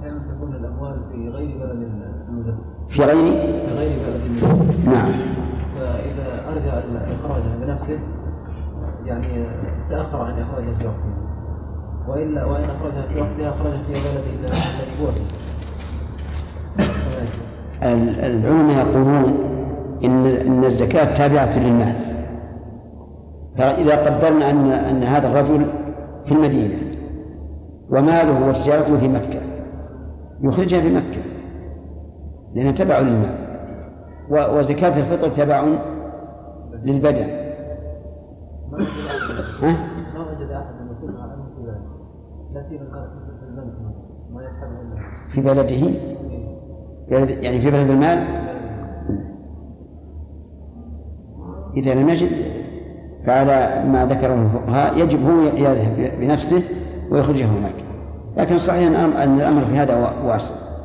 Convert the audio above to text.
أحيانا تكون الأموال في غير بلد المذبح. في غير بلد المذبح. نعم. فإذا أرجع إخراجها بنفسه يعني تأخر عن إخراجها في وقتها، وإلا وإن أخرجها في وقتها أخرجها في بلد الذي هو فيه. العلماء يقولون إن الزكاة تابعة للمال. فإذا قدرنا أن هذا الرجل في المدينة وماله وتجارته في مكة يخرجها في مكة لأنه تبع للمال، وزكاة الفطر تبع للبدن. ما وجد أحد من يكون على أنه لا سيما في البنك ما يسحب في بلده، يعني في بلد المال. إذا لم يجد فعلى ما ذكره الفقهاء يجب هو يذهب بنفسه ويخرجه هناك، لكن صحيح أن الأمر في هذا واسع.